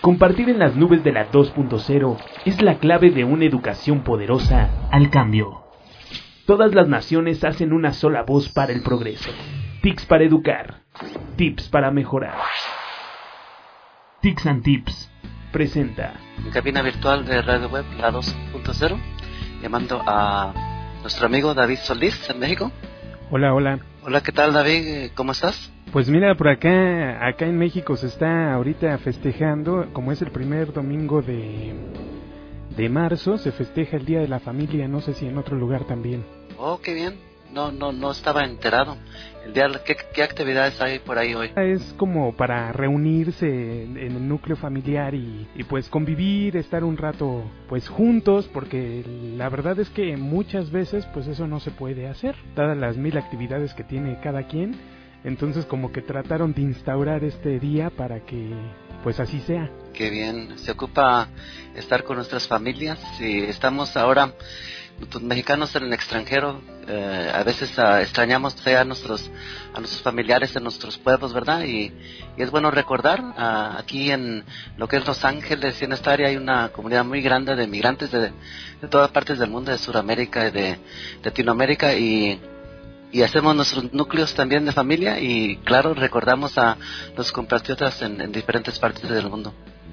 Compartir en las nubes de la 2.0 es la clave de una educación poderosa al cambio. Todas las naciones hacen una sola voz para el progreso. TICS para educar. Tips para mejorar. TICS and Tips presenta. En cabina virtual de Radio Web, la 2.0, llamando a nuestro amigo David Solís en México. Hola, hola. Hola, ¿qué tal, David? ¿Cómo estás? Pues mira, por acá en México se está ahorita festejando, como es el primer domingo de marzo, se festeja el Día de la Familia, no sé si en otro lugar también. Oh, qué bien. No estaba enterado. ¿Qué actividades hay por ahí hoy? Es como para reunirse en el núcleo familiar y pues convivir, estar un rato pues juntos, porque la verdad es que muchas veces pues eso no se puede hacer, dadas las 1000 actividades que tiene cada quien. Entonces como que trataron de instaurar este día para que pues así sea. Qué bien, se ocupa estar con nuestras familias y estamos ahora, los mexicanos en el extranjero, a veces extrañamos a nuestros familiares en nuestros pueblos, ¿verdad? Y es bueno recordar, aquí en lo que es Los Ángeles y en esta área hay una comunidad muy grande de migrantes de todas partes del mundo, de Sudamérica y de Latinoamérica, y hacemos nuestros núcleos también de familia y claro, recordamos a los compatriotas en diferentes partes del mundo.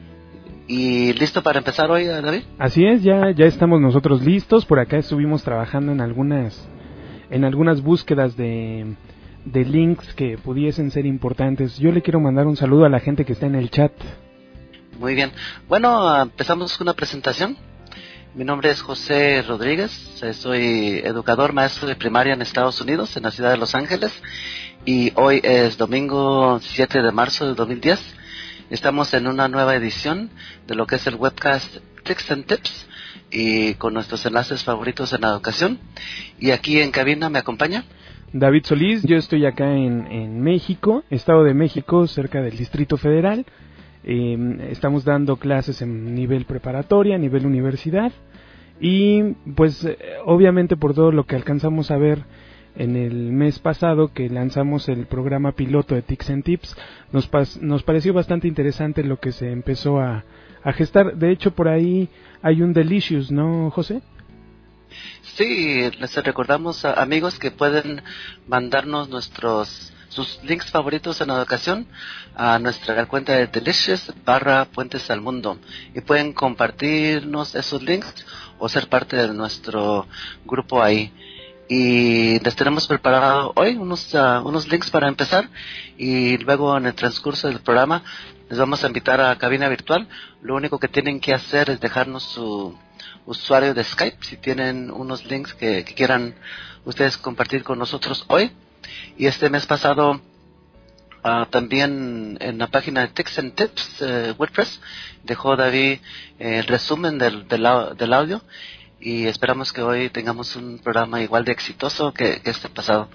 ¿Y listo para empezar hoy, David? Así es, ya estamos nosotros listos. Por acá estuvimos trabajando en algunas búsquedas de links que pudiesen ser importantes. Yo le quiero mandar un saludo a la gente que está en el chat. Muy bien. Bueno, empezamos con una presentación. Mi nombre es José Rodríguez, soy educador, maestro de primaria en Estados Unidos, en la ciudad de Los Ángeles, y hoy es domingo 7 de marzo de 2010. Estamos en una nueva edición de lo que es el webcast TICS and Tips, y con nuestros enlaces favoritos en la educación. Y aquí en cabina me acompaña David Solís. Yo estoy acá en México, Estado de México, cerca del Distrito Federal. Estamos dando clases en nivel preparatoria, nivel universidad, y pues obviamente por todo lo que alcanzamos a ver en el mes pasado que lanzamos el programa piloto de TICS and Tips, nos pareció bastante interesante lo que se empezó a gestar. De hecho, por ahí hay un Delicious, ¿no, José? Sí, les recordamos a amigos que pueden mandarnos sus links favoritos en educación a nuestra cuenta de Delicious/Puentes al Mundo, y pueden compartirnos esos links o ser parte de nuestro grupo ahí. Y les tenemos preparado hoy unos links para empezar, y luego en el transcurso del programa les vamos a invitar a cabina virtual. Lo único que tienen que hacer es dejarnos su usuario de Skype si tienen unos links que quieran ustedes compartir con nosotros hoy. Y este mes pasado también en la página de TICS and Tips WordPress dejó David el resumen del audio, y esperamos que hoy tengamos un programa igual de exitoso que este pasado.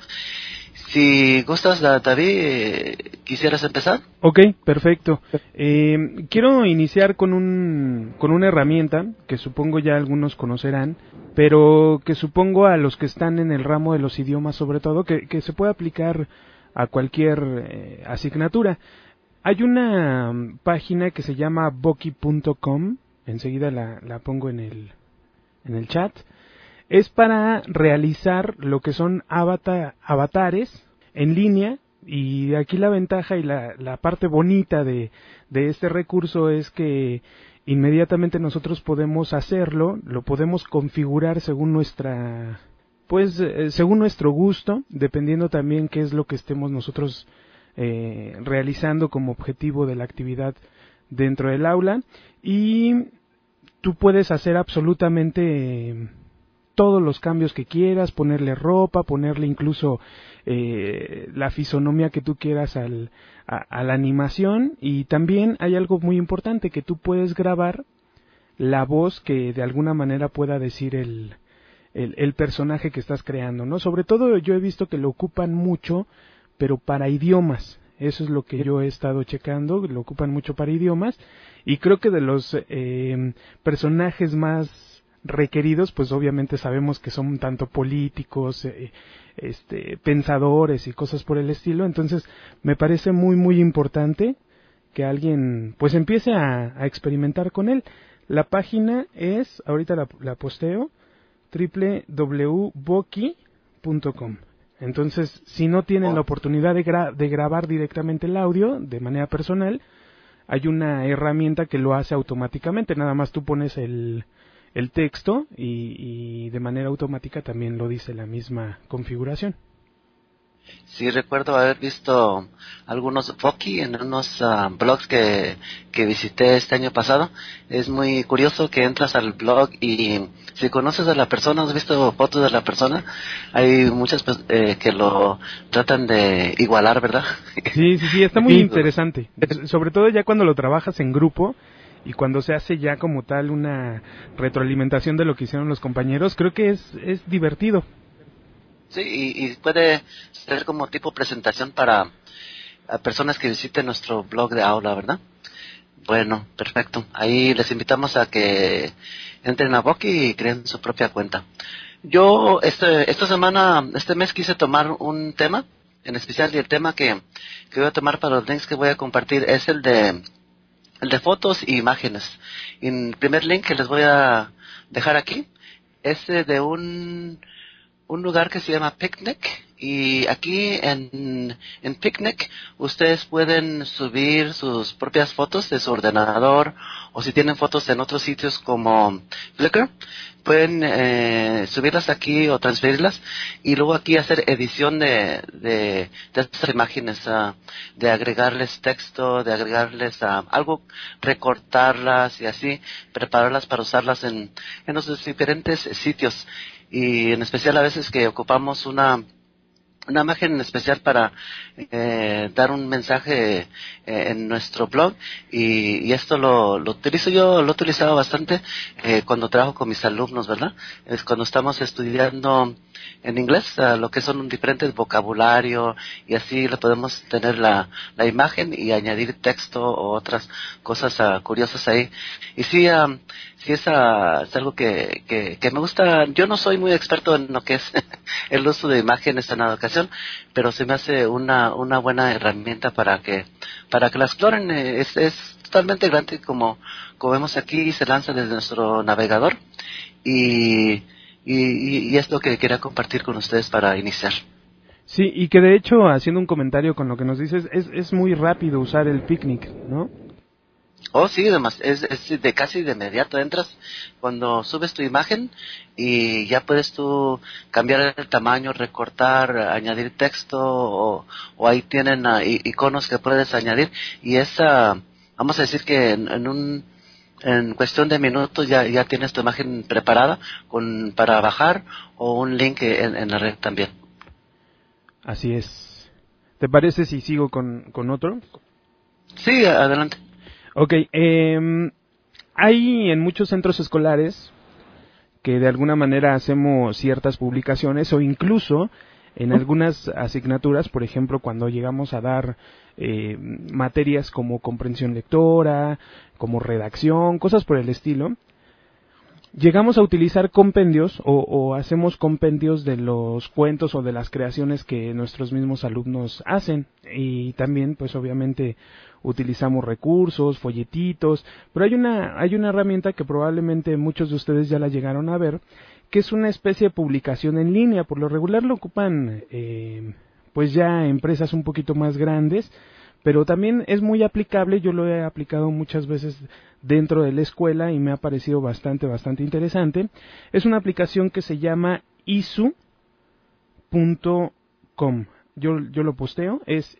Si gustas, David, ¿quisieras empezar? Ok, perfecto. Quiero iniciar con una herramienta que supongo ya algunos conocerán, pero que supongo a los que están en el ramo de los idiomas sobre todo, que se puede aplicar a cualquier asignatura. Hay una página que se llama Boki.com, enseguida la pongo en el chat. Es para realizar lo que son avatares en línea, y aquí la ventaja y la parte bonita de este recurso es que inmediatamente nosotros podemos hacerlo, lo podemos configurar según según nuestro gusto, dependiendo también qué es lo que estemos nosotros realizando como objetivo de la actividad dentro del aula, y tú puedes hacer absolutamente todos los cambios que quieras, ponerle ropa, ponerle incluso la fisonomía que tú quieras a la animación. Y también hay algo muy importante, que tú puedes grabar la voz que de alguna manera pueda decir el personaje que estás creando, ¿no? Sobre todo yo he visto que lo ocupan mucho, pero para idiomas. Eso es lo que yo he estado checando, lo ocupan mucho para idiomas, y creo que de los personajes más requeridos, pues obviamente sabemos que son tanto políticos, pensadores y cosas por el estilo. Entonces me parece muy muy importante que alguien pues empiece a experimentar con él. La página es, ahorita la posteo, www.boki.com. Entonces, si no tienen la oportunidad de grabar directamente el audio de manera personal, hay una herramienta que lo hace automáticamente. Nada más tú pones el texto y de manera automática también lo dice la misma configuración. Sí, recuerdo haber visto algunos Voki en unos blogs que visité este año pasado. Es muy curioso que entras al blog y si conoces a la persona, has visto fotos de la persona, hay muchas que lo tratan de igualar, ¿verdad? Sí, está muy interesante. Sobre todo ya cuando lo trabajas en grupo y cuando se hace ya como tal una retroalimentación de lo que hicieron los compañeros, creo que es divertido. Sí, y puede ser como tipo presentación para personas que visiten nuestro blog de aula, ¿verdad? Bueno, perfecto. Ahí les invitamos a que entren a Boki y creen su propia cuenta. Yo este mes quise tomar un tema en especial, y el tema que voy a tomar para los links que voy a compartir es el de fotos e imágenes. Y el primer link que les voy a dejar aquí es de un lugar que se llama Picnic, y aquí en Picnic ustedes pueden subir sus propias fotos de su ordenador, o si tienen fotos en otros sitios como Flickr, pueden subirlas aquí o transferirlas, y luego aquí hacer edición de estas imágenes, de agregarles texto, de agregarles algo, recortarlas y así prepararlas para usarlas en los diferentes sitios. Y en especial a veces que ocupamos una imagen en especial para dar un mensaje en nuestro blog, y esto lo utilizo yo, lo he utilizado bastante cuando trabajo con mis alumnos, ¿verdad? Es cuando estamos estudiando en inglés, lo que son diferentes vocabulario, y así le podemos tener la imagen y añadir texto o otras cosas curiosas ahí. Y sí, es algo que me gusta. Yo no soy muy experto en lo que es el uso de imágenes en la educación, pero se me hace una buena herramienta para que la exploren. Es totalmente gratis, como vemos aquí, se lanza desde nuestro navegador, y es lo que quería compartir con ustedes para iniciar. Sí, y que de hecho, haciendo un comentario con lo que nos dices, es muy rápido usar el Picnic, ¿no? Oh, sí, además, es de casi de inmediato. Entras cuando subes tu imagen y ya puedes tú cambiar el tamaño, recortar, añadir texto, o ahí tienen iconos que puedes añadir, y vamos a decir que en cuestión de minutos ya tienes tu imagen preparada para bajar, o un link en la red también. Así es. ¿Te parece si sigo con otro? Sí, adelante. Ok, hay en muchos centros escolares que de alguna manera hacemos ciertas publicaciones, o incluso en algunas asignaturas, por ejemplo, cuando llegamos a dar materias como comprensión lectora, como redacción, cosas por el estilo, llegamos a utilizar compendios o hacemos compendios de los cuentos o de las creaciones que nuestros mismos alumnos hacen, y también pues obviamente utilizamos recursos, folletitos, pero hay una herramienta que probablemente muchos de ustedes ya la llegaron a ver, que es una especie de publicación en línea. Por lo regular lo ocupan pues ya empresas un poquito más grandes, pero también es muy aplicable. Yo lo he aplicado muchas veces dentro de la escuela y me ha parecido bastante interesante. Es una aplicación que se llama issuu.com. Yo lo posteo, es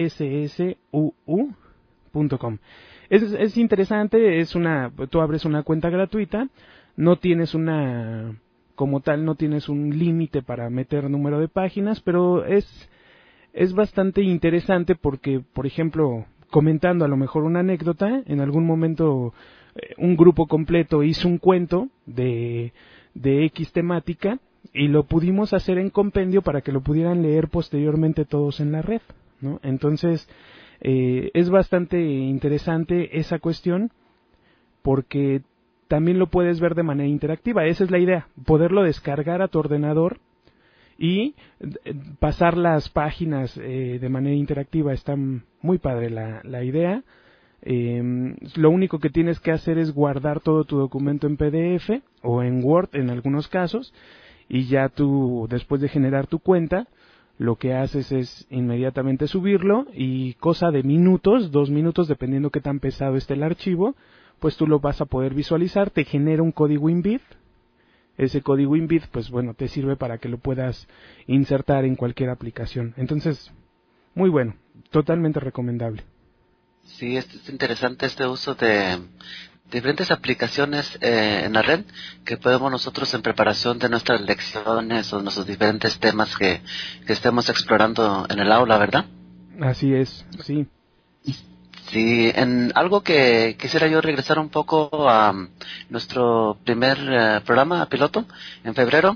issuu.com. Es interesante, tú abres una cuenta gratuita, no tienes como tal, no tienes un límite para meter número de páginas, pero es bastante interesante porque, por ejemplo, comentando a lo mejor una anécdota, en algún momento un grupo completo hizo un cuento de X temática y lo pudimos hacer en compendio para que lo pudieran leer posteriormente todos en la red, ¿no? Entonces, es bastante interesante esa cuestión porque también lo puedes ver de manera interactiva. Esa es la idea, poderlo descargar a tu ordenador y pasar las páginas de manera interactiva. Está muy padre la idea. Lo único que tienes que hacer es guardar todo tu documento en PDF o en Word en algunos casos, y ya tú, después de generar tu cuenta, lo que haces es inmediatamente subirlo, y cosa de minutos, 2 minutos, dependiendo qué tan pesado esté el archivo, pues tú lo vas a poder visualizar. Te genera un código INVID. Ese código INVID, pues bueno, te sirve para que lo puedas insertar en cualquier aplicación. Entonces, muy bueno, totalmente recomendable. Sí, es interesante este uso de diferentes aplicaciones en la red que podemos nosotros, en preparación de nuestras lecciones o nuestros diferentes temas que estemos explorando en el aula, ¿verdad? Así es, sí. Sí, en algo que quisiera yo regresar un poco a nuestro primer programa piloto en febrero.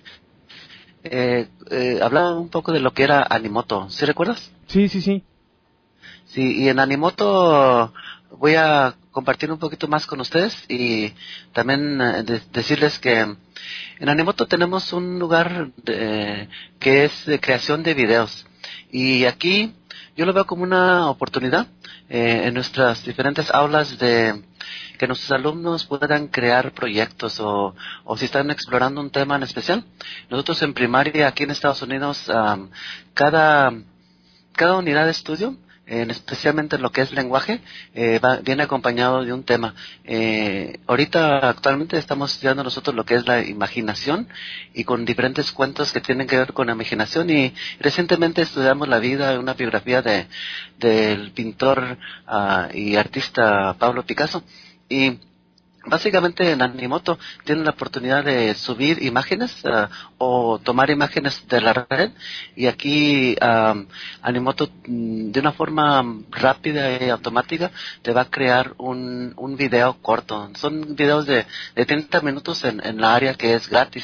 Hablaba un poco de lo que era Animoto, ¿sí recuerdas? Sí, sí, sí. Sí, y en Animoto voy a compartir un poquito más con ustedes, y también decirles que en Animoto tenemos un lugar que es de creación de videos, y aquí yo lo veo como una oportunidad en nuestras diferentes aulas de que nuestros alumnos puedan crear proyectos, o si están explorando un tema en especial. Nosotros en primaria aquí en Estados Unidos, cada unidad de estudio, especialmente lo que es lenguaje, viene acompañado de un tema. Ahorita actualmente estamos estudiando nosotros lo que es la imaginación, y con diferentes cuentos que tienen que ver con la imaginación, y recientemente estudiamos la vida, una biografía del pintor y artista Pablo Picasso. Y básicamente en Animoto tienen la oportunidad de subir imágenes o tomar imágenes de la red, y aquí Animoto, de una forma rápida y automática, te va a crear un video corto. Son videos de 30 minutos en la área que es gratis,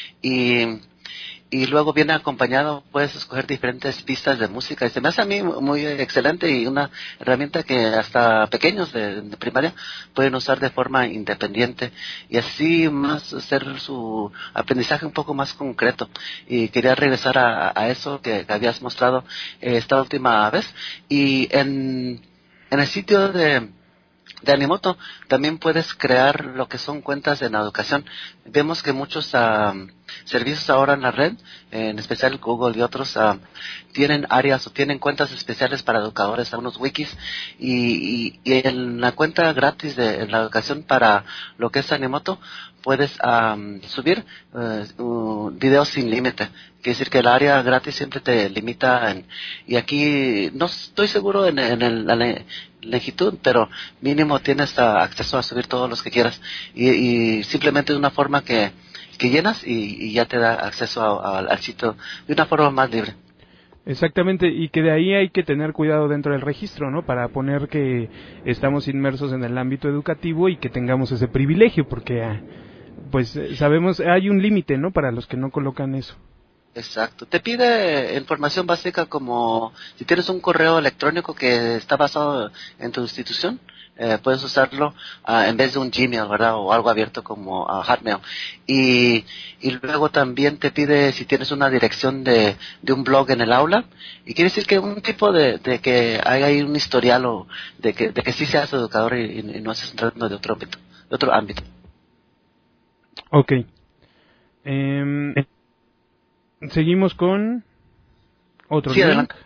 y luego viene acompañado, puedes escoger diferentes pistas de música, y se me hace a mí muy excelente, y una herramienta que hasta pequeños de primaria pueden usar de forma independiente, y así más hacer su aprendizaje un poco más concreto. Y quería regresar a eso que habías mostrado esta última vez, y en el sitio de Animoto también puedes crear lo que son cuentas en la educación. Vemos que muchos servicios ahora en la red, en especial Google y otros, tienen áreas o tienen cuentas especiales para educadores, algunos wikis, y en la cuenta gratis de la educación para lo que es Animoto puedes subir videos sin límite. Quiere decir que el área gratis siempre te limita y aquí no estoy seguro en la longitud, pero mínimo tienes acceso a subir todos los que quieras, y simplemente de una forma que llenas y ya te da acceso al sitio de una forma más libre. Exactamente, y que de ahí hay que tener cuidado dentro del registro, ¿no? Para poner que estamos inmersos en el ámbito educativo y que tengamos ese privilegio, porque pues sabemos, hay un límite, ¿no? Para los que no colocan eso. Exacto. Te pide información básica, como si tienes un correo electrónico que está basado en tu institución, puedes usarlo en vez de un Gmail, ¿verdad? O algo abierto como Hotmail. Y luego también te pide si tienes una dirección de un blog en el aula. Y quiere decir que un tipo de que hay ahí un historial, o de que sí seas educador y no estés entrando de otro ámbito. Ok. Seguimos con otro sí, link. Adelante.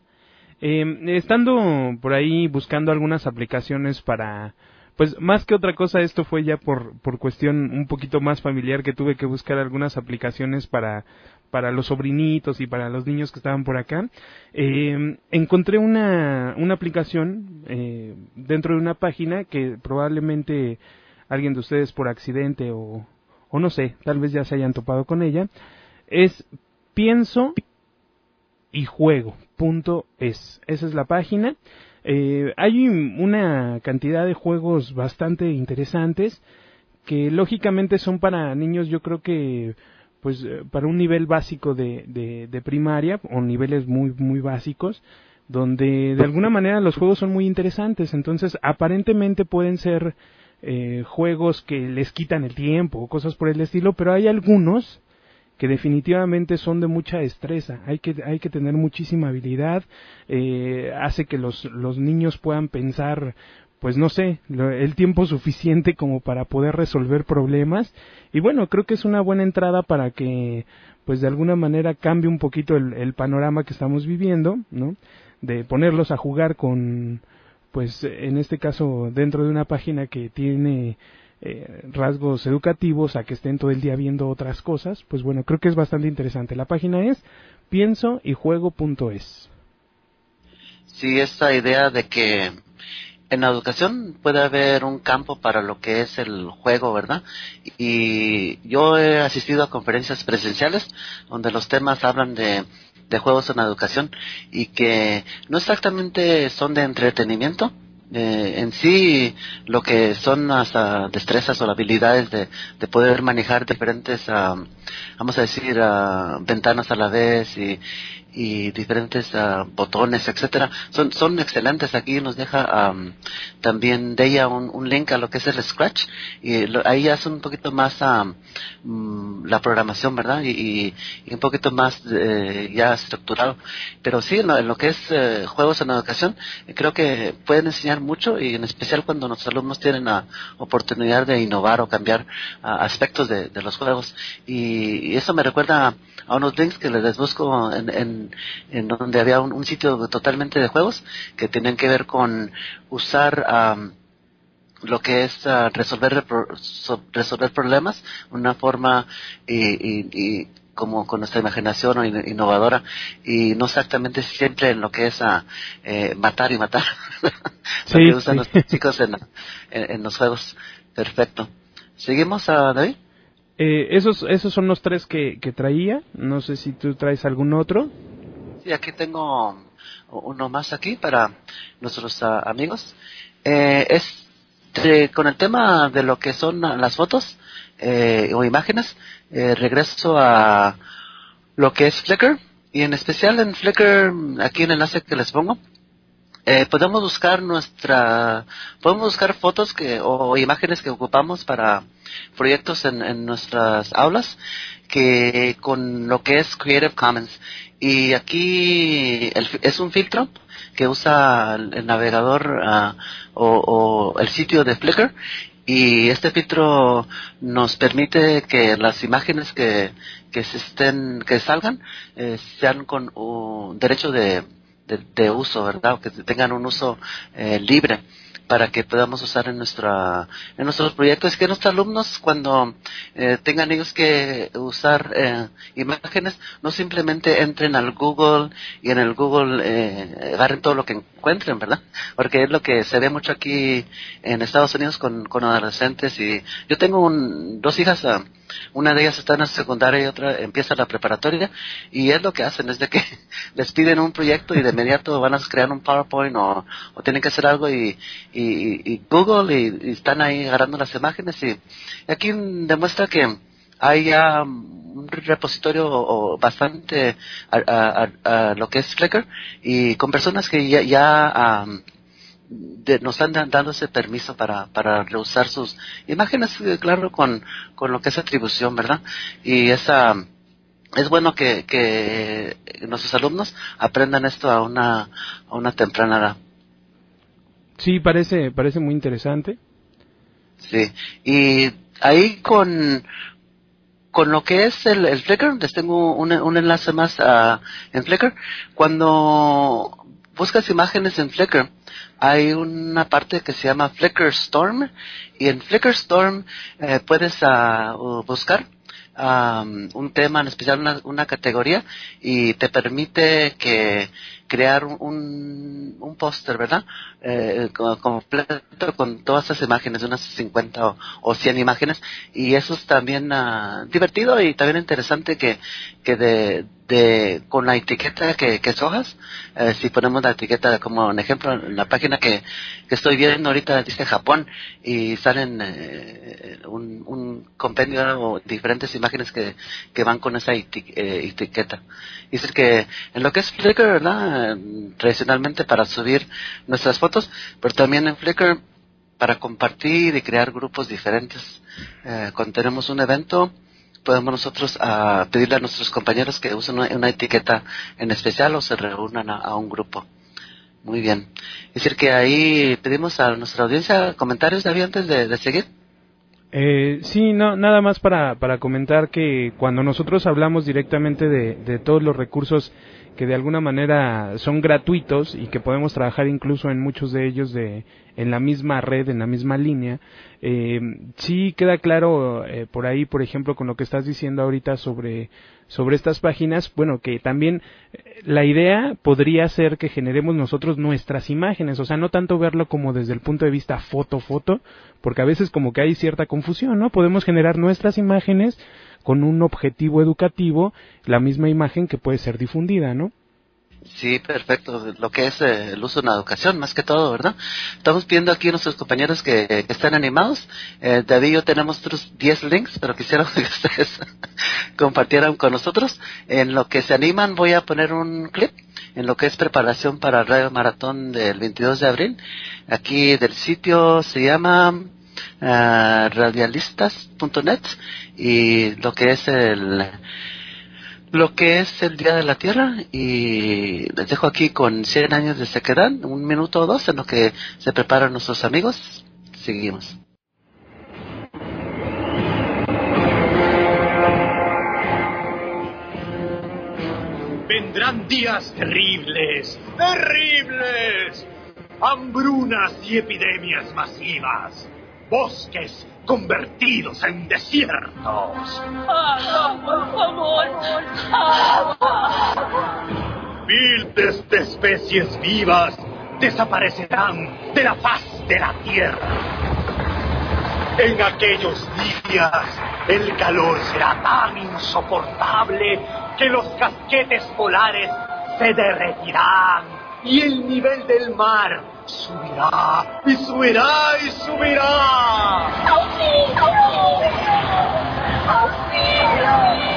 Estando por ahí buscando algunas aplicaciones para, pues más que otra cosa, esto fue ya por cuestión un poquito más familiar, que tuve que buscar algunas aplicaciones para los sobrinitos y para los niños que estaban por acá. Encontré una aplicación dentro de una página que probablemente alguien de ustedes por accidente o no sé, tal vez ya se hayan topado con ella. Es Pienso y Juego.es. Esa es la página. Hay una cantidad de juegos bastante interesantes que lógicamente son para niños, yo creo que pues para un nivel básico de primaria, o niveles muy muy básicos, donde de alguna manera los juegos son muy interesantes. Entonces aparentemente pueden ser juegos que les quitan el tiempo o cosas por el estilo, pero hay algunos que definitivamente son de mucha destreza. Hay que tener muchísima habilidad, hace que los niños puedan pensar pues no sé, el tiempo suficiente como para poder resolver problemas. Y bueno, creo que es una buena entrada para que pues de alguna manera cambie un poquito el panorama que estamos viviendo, ¿no? De ponerlos a jugar con, pues en este caso dentro de una página que tiene rasgos educativos, a que estén todo el día viendo otras cosas. Pues bueno, creo que es bastante interesante. La página es piensoyjuego.es. Sí, esta idea de que en la educación puede haber un campo para lo que es el juego, ¿verdad? Y yo he asistido a conferencias presenciales donde los temas hablan de juegos en la educación y que no exactamente son de entretenimiento. En sí, lo que son las destrezas o habilidades de poder manejar diferentes, vamos a decir, ventanas a la vez y diferentes botones, etcétera, son excelentes. Aquí nos deja también de ella un link a lo que es el Scratch, y ahí hace un poquito más la programación, ¿verdad? Y un poquito más ya estructurado. Pero sí, en lo que es juegos en la educación, creo que pueden enseñar mucho, y en especial cuando nuestros alumnos tienen la oportunidad de innovar o cambiar aspectos de los juegos. Y eso me recuerda a unos links que les busco en donde había un sitio totalmente de juegos que tenían que ver con usar lo que es resolver problemas de una forma y como con nuestra imaginación o innovadora, y no exactamente siempre en lo que es matar y matar lo que usan los chicos en los juegos. Perfecto. ¿Seguimos a David? Esos son los 3 que traía. No sé si tú traes algún otro. Sí, aquí tengo uno más aquí para nuestros amigos. Con el tema de lo que son las fotos o imágenes, regreso a lo que es Flickr, y en especial en Flickr, aquí en el enlace que les pongo, podemos buscar fotos o imágenes que ocupamos para proyectos en nuestras aulas, que con lo que es Creative Commons. Y aquí es un filtro que usa el navegador o el sitio de Flickr, y este filtro nos permite que las imágenes que salgan sean con derecho de uso, ¿verdad? O que tengan un uso libre, para que podamos usar en nuestros proyectos, que nuestros alumnos, cuando tengan ellos que usar imágenes, no simplemente entren al Google y en el Google agarren todo lo que encuentren, ¿verdad? Porque es lo que se ve mucho aquí en Estados Unidos con adolescentes. Y yo tengo dos hijas, una de ellas está en la secundaria y otra empieza la preparatoria, y es lo que hacen, es de que les piden un proyecto y de inmediato van a crear un PowerPoint o tienen que hacer algo, y Google y están ahí agarrando las imágenes. Y aquí demuestra que hay ya un repositorio o bastante a lo que es Flickr, y con personas que ya nos están dando ese permiso para reusar sus imágenes, claro, con lo que es atribución, ¿verdad? Y es bueno que nuestros alumnos aprendan esto a una temprana edad. Sí, parece muy interesante. Sí, y ahí con lo que es el Flickr, les tengo un enlace más en Flickr. Cuando buscas imágenes en Flickr, hay una parte que se llama Flickr Storm, y en Flickr Storm puedes buscar un tema en especial, una categoría, y te permite crear un póster, ¿verdad? Completo con todas esas imágenes, unas 50 o 100 imágenes, y eso es también divertido y también interesante, que con la etiqueta que escojas. Si ponemos la etiqueta como un ejemplo, en la página que estoy viendo ahorita dice Japón, y salen un compendio o diferentes imágenes que van con esa etiqueta. Dice que en lo que es Flickr, ¿verdad? Tradicionalmente para subir nuestras fotos, pero también en Flickr para compartir y crear grupos diferentes. Cuando tenemos un evento, podemos nosotros pedirle a nuestros compañeros que usen una etiqueta en especial o se reúnan a un grupo. Muy bien. Es decir, que ahí pedimos a nuestra audiencia comentarios, David, antes de seguir. Sí, no, nada más para comentar que cuando nosotros hablamos directamente de todos los recursos que de alguna manera son gratuitos y que podemos trabajar incluso en muchos de ellos en la misma red, en la misma línea, sí queda claro por ahí, por ejemplo, con lo que estás diciendo ahorita sobre estas páginas, bueno, que también la idea podría ser que generemos nosotros nuestras imágenes, o sea, no tanto verlo como desde el punto de vista foto, porque a veces como que hay cierta confusión, ¿no? Podemos generar nuestras imágenes con un objetivo educativo, la misma imagen que puede ser difundida, ¿no? Sí, perfecto. Lo que es el uso en la educación, más que todo, ¿verdad? Estamos pidiendo aquí a nuestros compañeros que estén animados. David y yo tenemos otros 10 links, pero quisiera que ustedes compartieran con nosotros. En lo que se animan, voy a poner un clip en lo que es preparación para el Radio Maratón del 22 de abril. Aquí del sitio se llama radialistas.net, y lo que es el Día de la Tierra, y les dejo aquí con 100 años de sequedad, 1 minuto o 2 en lo que se preparan nuestros amigos. Seguimos. Vendrán días terribles, hambrunas y epidemias masivas, bosques convertidos en desiertos. ¡Agua, por favor! ¡Agua! Miles de especies vivas desaparecerán de la faz de la Tierra. En aquellos días, el calor será tan insoportable que los casquetes polares se derretirán y el nivel del mar subirá y subirá y subirá. ¡Auxilio! ¡Auxilio!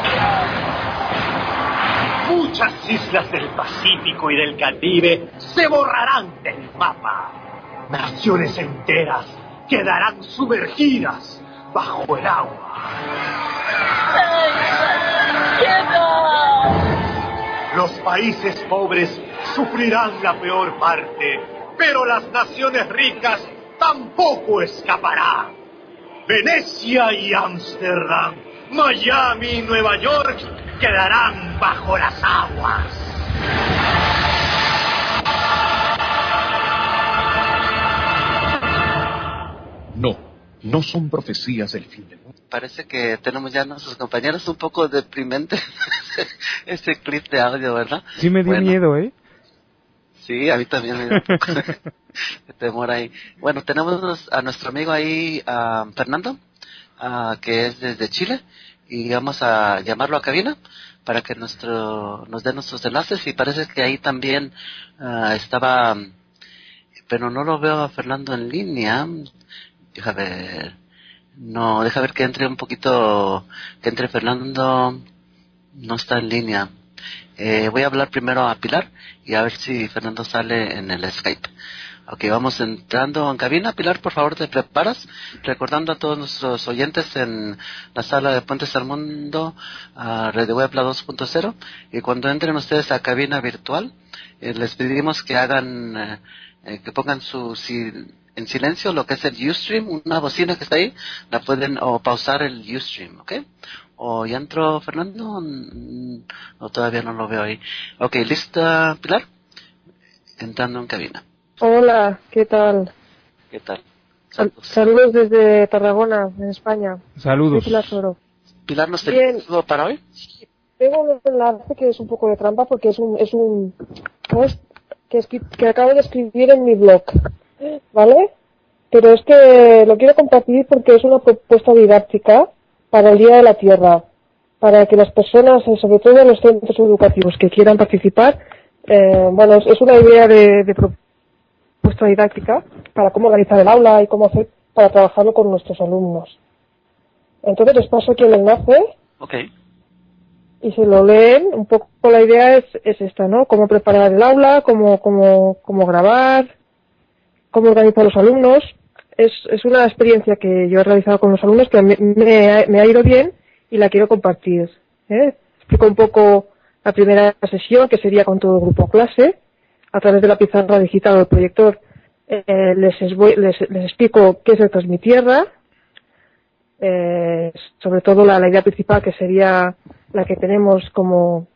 Muchas islas del Pacífico y del Caribe se borrarán del mapa. Naciones enteras quedarán sumergidas bajo el agua. Los países pobres sufrirán la peor parte, pero las naciones ricas tampoco escaparán. Venecia y Ámsterdam, Miami y Nueva York quedarán bajo las aguas. No son profecías del fin del mundo. Parece que tenemos ya a nuestros compañeros un poco deprimente ese clip de audio, ¿verdad? Sí me dio miedo, ¿eh? Sí, a mí también me dio un poco de temor ahí. Bueno, tenemos a nuestro amigo ahí, Fernando, que es desde Chile, y vamos a llamarlo a cabina para que nos dé nuestros enlaces, y parece que ahí también estaba, pero no lo veo a Fernando en línea. Deja ver que entre un poquito, que entre Fernando, no está en línea. Voy a hablar primero a Pilar y a ver si Fernando sale en el Skype. Ok, vamos entrando en cabina. Pilar, por favor, te preparas. Recordando a todos nuestros oyentes en la sala de Puentes al Mundo, Radio Web 2.0, y cuando entren ustedes a cabina virtual, les pedimos que hagan, que pongan en silencio lo que es el Ustream, una bocina que está ahí, la pueden, o pausar el Ustream, ¿ok? ¿O ya entró Fernando? No, todavía no lo veo ahí. Ok, ¿lista, Pilar? Entrando en cabina. Hola, ¿qué tal? ¿Qué tal? Saludos desde Tarragona, en España. Saludos. Soy Pilar Soro. Pilar, ¿nos tenemos algo para hoy? Tengo un enlace que es un poco de trampa porque es un post que acabo de escribir en mi blog, ¿vale? Pero es que lo quiero compartir porque es una propuesta didáctica para el Día de la Tierra, para que las personas, sobre todo en los centros educativos que quieran participar, bueno, es una idea de propuesta didáctica para cómo organizar el aula y cómo hacer para trabajarlo con nuestros alumnos. Entonces les paso aquí el enlace. Okay. Y se lo leen. Un poco la idea es esta, ¿no? Cómo preparar el aula, cómo grabar, cómo organizar los alumnos. Es una experiencia que yo he realizado con los alumnos que me ha ido bien y la quiero compartir. Explico un poco la primera sesión, que sería con todo el grupo clase, a través de la pizarra digital o el proyector, les explico qué es el Transmitierra, sobre todo la idea principal, que sería la que tenemos como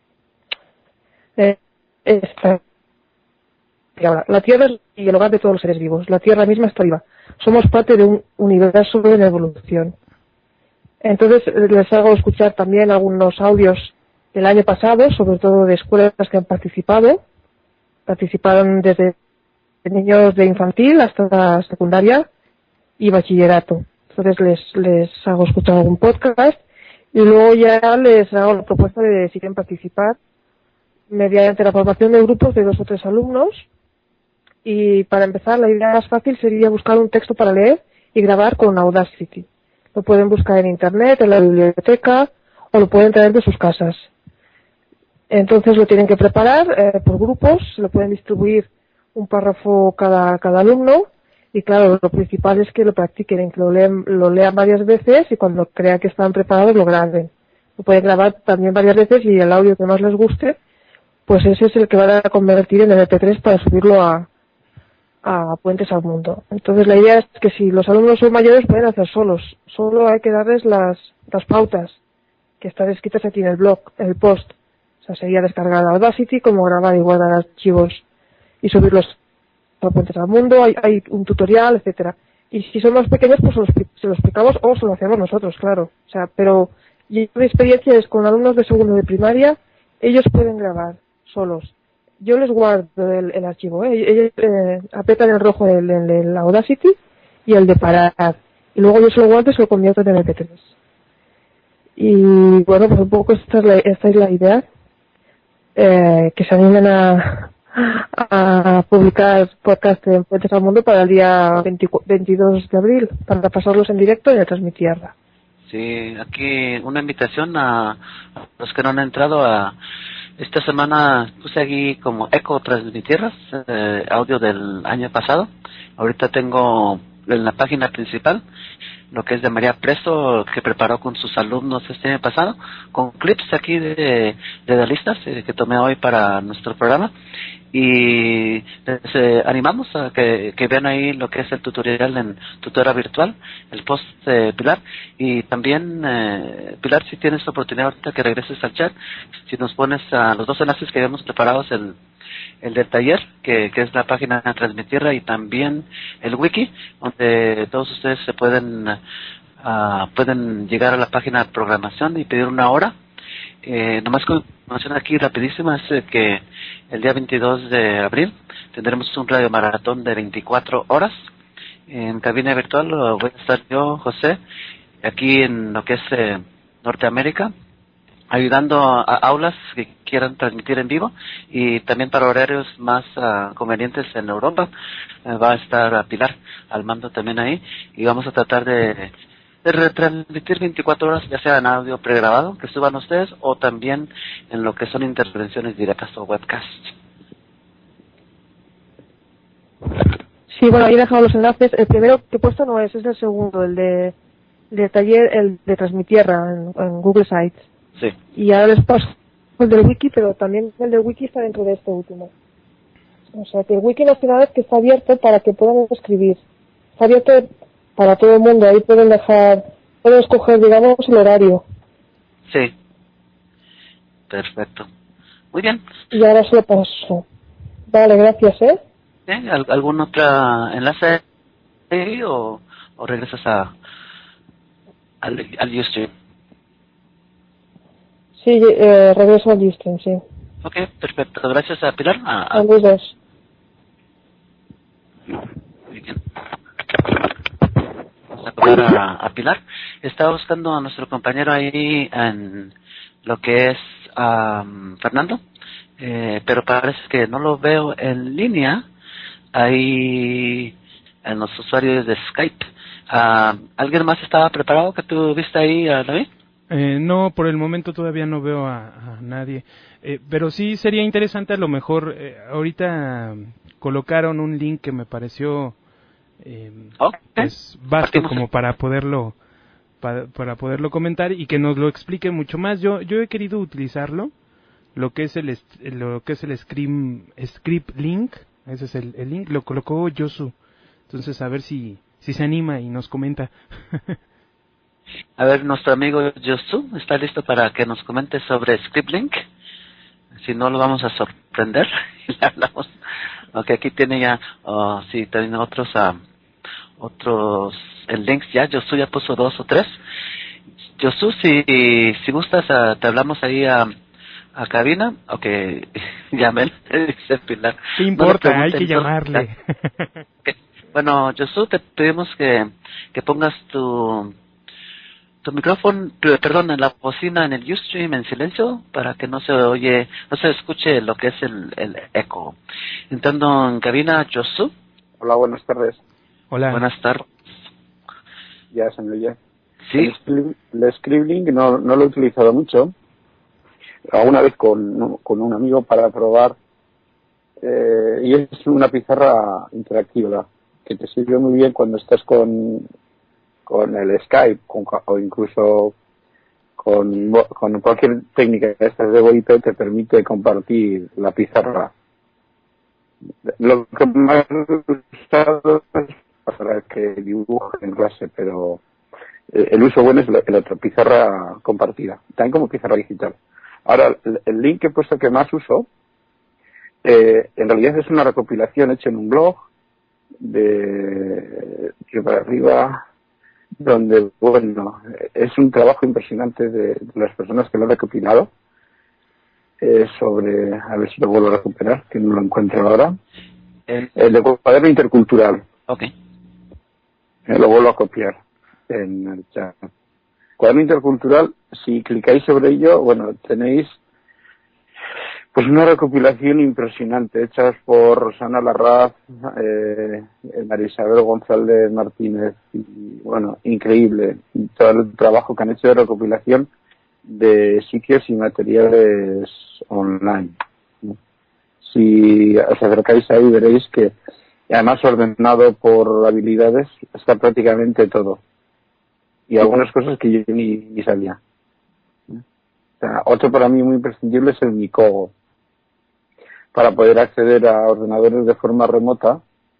esta. La Tierra es el hogar de todos los seres vivos. La Tierra misma está viva. Somos parte de un universo en evolución. Entonces les hago escuchar también algunos audios del año pasado, sobre todo de escuelas que han participado. Participaron desde niños de infantil hasta la secundaria y bachillerato. Entonces les hago escuchar algún podcast y luego ya les hago la propuesta de si quieren participar mediante la formación de grupos de 2 o 3 alumnos. Y para empezar, la idea más fácil sería buscar un texto para leer y grabar con Audacity. Lo pueden buscar en internet, en la biblioteca, o lo pueden traer de sus casas. Entonces lo tienen que preparar por grupos, lo pueden distribuir un párrafo cada alumno, y claro, lo principal es que lo practiquen, que lo lean varias veces y cuando crean que están preparados lo graben. Lo pueden grabar también varias veces y el audio que más les guste, pues ese es el que van a convertir en MP3 para subirlo a Puentes al Mundo. Entonces la idea es que si los alumnos son mayores pueden hacer solos, solo hay que darles las pautas que están escritas aquí en el blog, en el post. O sea, sería descargar Audacity, como grabar y guardar archivos y subirlos a Puentes al Mundo, hay un tutorial, etcétera. Y si son más pequeños, pues se lo explicamos o se lo hacemos nosotros, claro. O sea, pero mi experiencia es con alumnos de segundo de primaria, ellos pueden grabar solos. Yo les guardo el archivo, ellos apretan el rojo en la Audacity y el de parar. Y luego yo se lo guardo y se lo convierto en MP3. Y bueno, pues un poco esta es la idea. Que se animen a publicar podcast en Puentes al Mundo para el día 22 de abril, para pasarlos en directo en el Transmitierra. Sí, aquí una invitación a los que no han entrado a... Esta semana puse aquí como eco Transmitierras, audio del año pasado. Ahorita tengo en la página principal lo que es de María Presto, que preparó con sus alumnos este año pasado, con clips aquí de listas que tomé hoy para nuestro programa. Y les animamos a que vean ahí lo que es el tutorial en Tutora Virtual, el post de Pilar. Y también, Pilar, si tienes la oportunidad ahorita que regreses al chat, si nos pones a los 2 enlaces que habíamos preparados, el del taller, que es la página de Transmitierra, y también el wiki, donde todos ustedes se pueden llegar a la página de programación y pedir una hora. Nomás con información aquí rapidísima es que el día 22 de abril tendremos un radio maratón de 24 horas en cabina virtual. Voy a estar yo, José, aquí en lo que es Norteamérica, ayudando a aulas que quieran transmitir en vivo, y también para horarios más convenientes en Europa va a estar Pilar al mando también ahí, y vamos a tratar de retransmitir 24 horas, ya sea en audio pregrabado que suban ustedes, o también en lo que son intervenciones directas o webcasts. Sí, bueno, ahí he dejado los enlaces. El primero que he puesto no es el segundo, el de taller, el de Transmitierra en Google Sites. Sí. Y ahora les paso el del wiki, pero también el del wiki está dentro de este último. O sea, que el wiki nacional es que está abierto para que puedan escribir. Está abierto para todo el mundo. Ahí pueden escoger, digamos, el horario. Sí. Perfecto. Muy bien. Y ahora se lo paso. Vale, gracias, ¿Algún otro enlace o regresas al Ustream? Sí, regreso al Ustream, sí. Ok, perfecto. Gracias a Pilar. Saludos. Muy bien. Vamos a copiar a Pilar. Estaba buscando a nuestro compañero ahí en lo que es Fernando, pero parece que no lo veo en línea ahí en los usuarios de Skype. ¿Alguien más estaba preparado que tú viste ahí, David? No, por el momento todavía no veo a nadie, pero sí sería interesante a lo mejor. Ahorita colocaron un link que me pareció pues vasto como para poderlo comentar y que nos lo explique mucho más. Yo he querido utilizarlo, lo que es el script link, ese es el link, lo colocó Yosu. Entonces a ver si se anima y nos comenta. A ver, nuestro amigo Yosu está listo para que nos comente sobre ScriptLink. Si no, lo vamos a sorprender y le hablamos. Ok, aquí tiene ya, sí, también otros el links ya. Yosu ya puso 2 o 3. Yosu, si gustas, te hablamos ahí a cabina. Ok, llamen, dice Pilar. ¿Qué importa? Hay que llamarle. Okay. Bueno, Yosu, te pedimos que pongas tu micrófono, perdón, en la bocina, en el Ustream en silencio, para que no se escuche lo que es el eco. Entrando en cabina, Yosu. Hola, buenas tardes. Hola. Buenas tardes. Ya se me oye. Sí. El ScriptLink no lo he utilizado mucho. Alguna vez con un amigo para probar. Y es una pizarra interactiva que te sirve muy bien cuando estás con el Skype o incluso con cualquier técnica de estas de Boito. Te permite compartir la pizarra. Lo que más he usado es para que dibuje en clase, pero el uso bueno es la otra pizarra compartida, también como pizarra digital. Ahora, el link que he puesto que más uso, en realidad es una recopilación hecha en un blog de para arriba, donde, bueno, es un trabajo impresionante de las personas que lo han recopilado, sobre, a ver si lo vuelvo a recuperar, que no lo encuentro ahora, el de cuaderno intercultural. Ok. Lo vuelvo a copiar en el chat. Cuaderno intercultural, si clicáis sobre ello, bueno, tenéis pues una recopilación impresionante, hechas por Rosana Larraz, María Isabel González Martínez, y bueno, increíble todo el trabajo que han hecho de recopilación de sitios y materiales online. Si os acercáis ahí veréis que, además ordenado por habilidades, está prácticamente todo. Y algunas cosas que yo ni sabía. O sea, otro para mí muy imprescindible es el Mikogo, para poder acceder a ordenadores de forma remota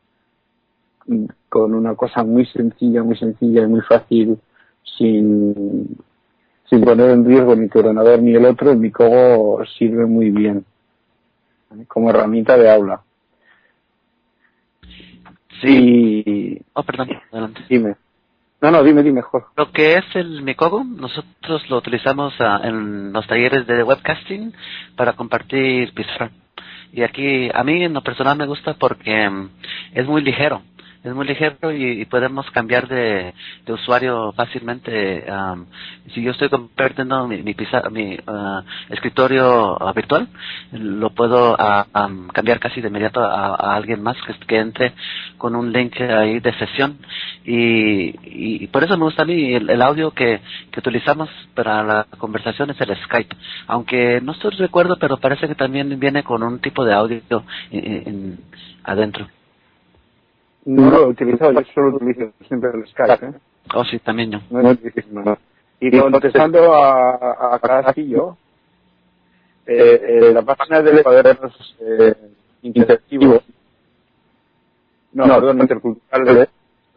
con una cosa muy sencilla y muy fácil, sin poner en riesgo ni tu ordenador ni el otro. El Mikogo sirve muy bien como herramienta de aula. Sí. Perdón, adelante. Dime. No, dime mejor. Lo que es el Mikogo, nosotros lo utilizamos en los talleres de webcasting para compartir pizarra. Y aquí, a mí en lo personal me gusta porque es muy ligero. Es muy ligero y podemos cambiar de usuario fácilmente. Si yo estoy compartiendo mi escritorio virtual, lo puedo cambiar casi de inmediato a alguien más que entre con un link ahí de sesión. Y por eso me gusta a mí el audio que utilizamos para la conversación es el Skype. Aunque no estoy de acuerdo, pero parece que también viene con un tipo de audio adentro. No lo he utilizado, yo solo utilizo siempre el Skype. Oh, sí, también yo. No es difícil, no. Y contestando a Castillo, la página de cuadernos interactivos, interculturales,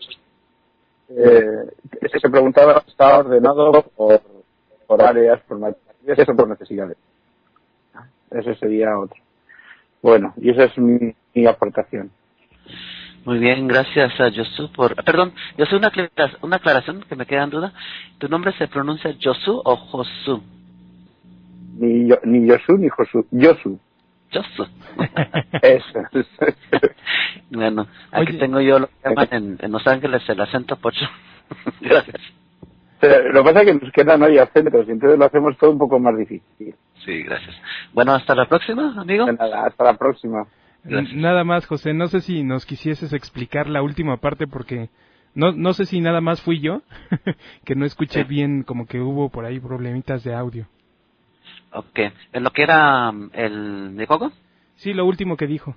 se preguntaba si está ordenado por áreas, por materias o por necesidades. Eso sería otro. Bueno, y esa es mi aportación. Muy bien, gracias a Yosu Perdón, Yosu, una aclaración que me queda en duda. ¿Tu nombre se pronuncia Yosu o Josu? Ni Yosu ni Josu. Yosu. Yosu. Eso. Bueno, aquí tengo yo lo que llaman en Los Ángeles el acento pocho. Gracias. Lo que pasa es que nos quedan hoy acentos y entonces lo hacemos todo un poco más difícil. Sí, gracias. Bueno, hasta la próxima, amigo. De nada, hasta la próxima. Gracias. Nada más, José, no sé si nos quisieses explicar la última parte porque no sé si nada más fui yo que no escuché bien, como que hubo por ahí problemitas de audio. Ok, ¿en lo que era el Mikogo? Sí, lo último que dijo.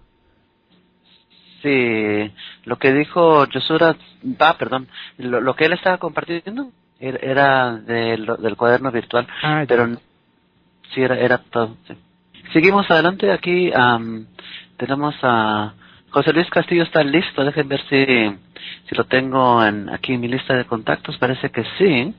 Sí, lo que dijo Yosura, lo que él estaba compartiendo era del cuaderno virtual, pero sí era todo, sí. Seguimos adelante. Aquí tenemos a José Luis Castillo. Está listo. Dejen ver si lo tengo aquí en mi lista de contactos. Parece que sí.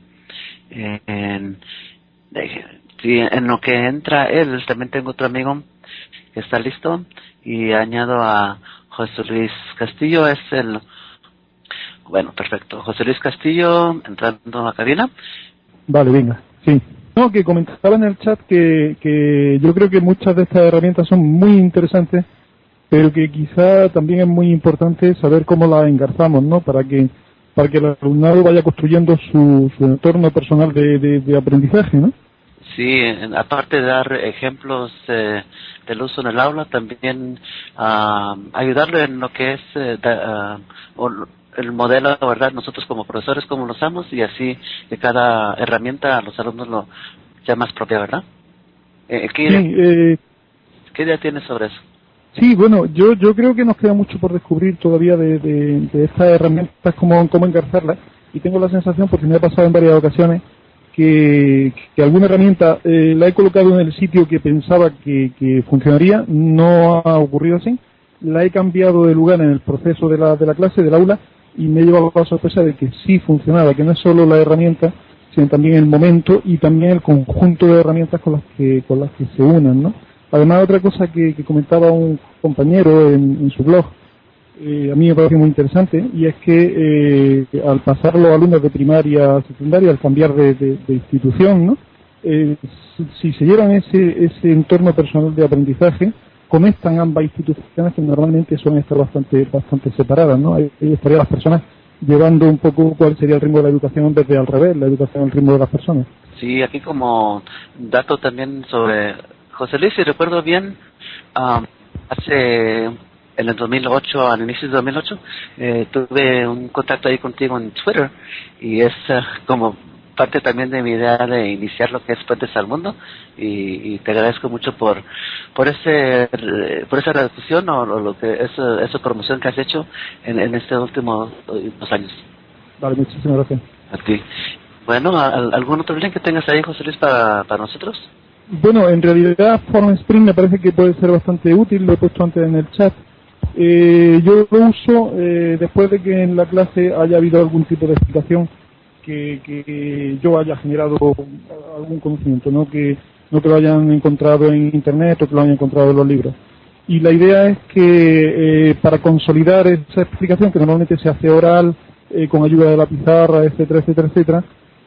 En lo que entra él, también tengo otro amigo que está listo. Y añado a José Luis Castillo. Bueno, perfecto. José Luis Castillo entrando a cabina. Vale, venga. Sí. No, que comentaba en el chat que yo creo que muchas de estas herramientas son muy interesantes, pero que quizá también es muy importante saber cómo las engarzamos, ¿no? Para que el alumnado vaya construyendo su entorno personal de aprendizaje, ¿no? Sí, aparte de dar ejemplos del uso en el aula, también ayudarle en lo que es el modelo, ¿verdad? Nosotros como profesores, cómo lo usamos, y así de cada herramienta a los alumnos lo sea más propia, ¿verdad? ¿Qué idea tienes sobre eso? Sí, bueno, yo creo que nos queda mucho por descubrir todavía de estas herramientas, cómo engarzarlas, y tengo la sensación, porque me ha pasado en varias ocasiones, que alguna herramienta la he colocado en el sitio que pensaba que funcionaría, no ha ocurrido así, la he cambiado de lugar en el proceso de la clase, del aula, y me he llevado la sorpresa de que sí funcionaba, que no es solo la herramienta, sino también el momento y también el conjunto de herramientas con las que se unan, ¿no? Además, otra cosa que comentaba un compañero en su blog, a mí me parece muy interesante, y es que al pasar los alumnos de primaria a secundaria, al cambiar de institución, ¿no? Si se llevan ese entorno personal de aprendizaje, conectan ambas instituciones que normalmente suelen estar bastante separadas, ¿no? Ahí estarían las personas llevando un poco cuál sería el ritmo de la educación en vez de al revés, la educación al ritmo de las personas. Sí, aquí como dato también sobre José Luis, si recuerdo bien, en el 2008, al inicio de 2008, tuve un contacto ahí contigo en Twitter, y es como parte también de mi idea de iniciar lo que es Puentes al Mundo, y te agradezco mucho por esa discusión o lo que esa promoción que has hecho en este último 2 años. Vale, muchísimas gracias. A ti. Bueno, ¿algún otro link que tengas ahí, José Luis, para nosotros? Bueno, en realidad FormSpring me parece que puede ser bastante útil, lo he puesto antes en el chat. Yo lo uso después de que en la clase haya habido algún tipo de explicación que yo haya generado algún conocimiento, no que lo hayan encontrado en internet o que lo hayan encontrado en los libros. Y la idea es que para consolidar esa explicación, que normalmente se hace oral, con ayuda de la pizarra, etcétera,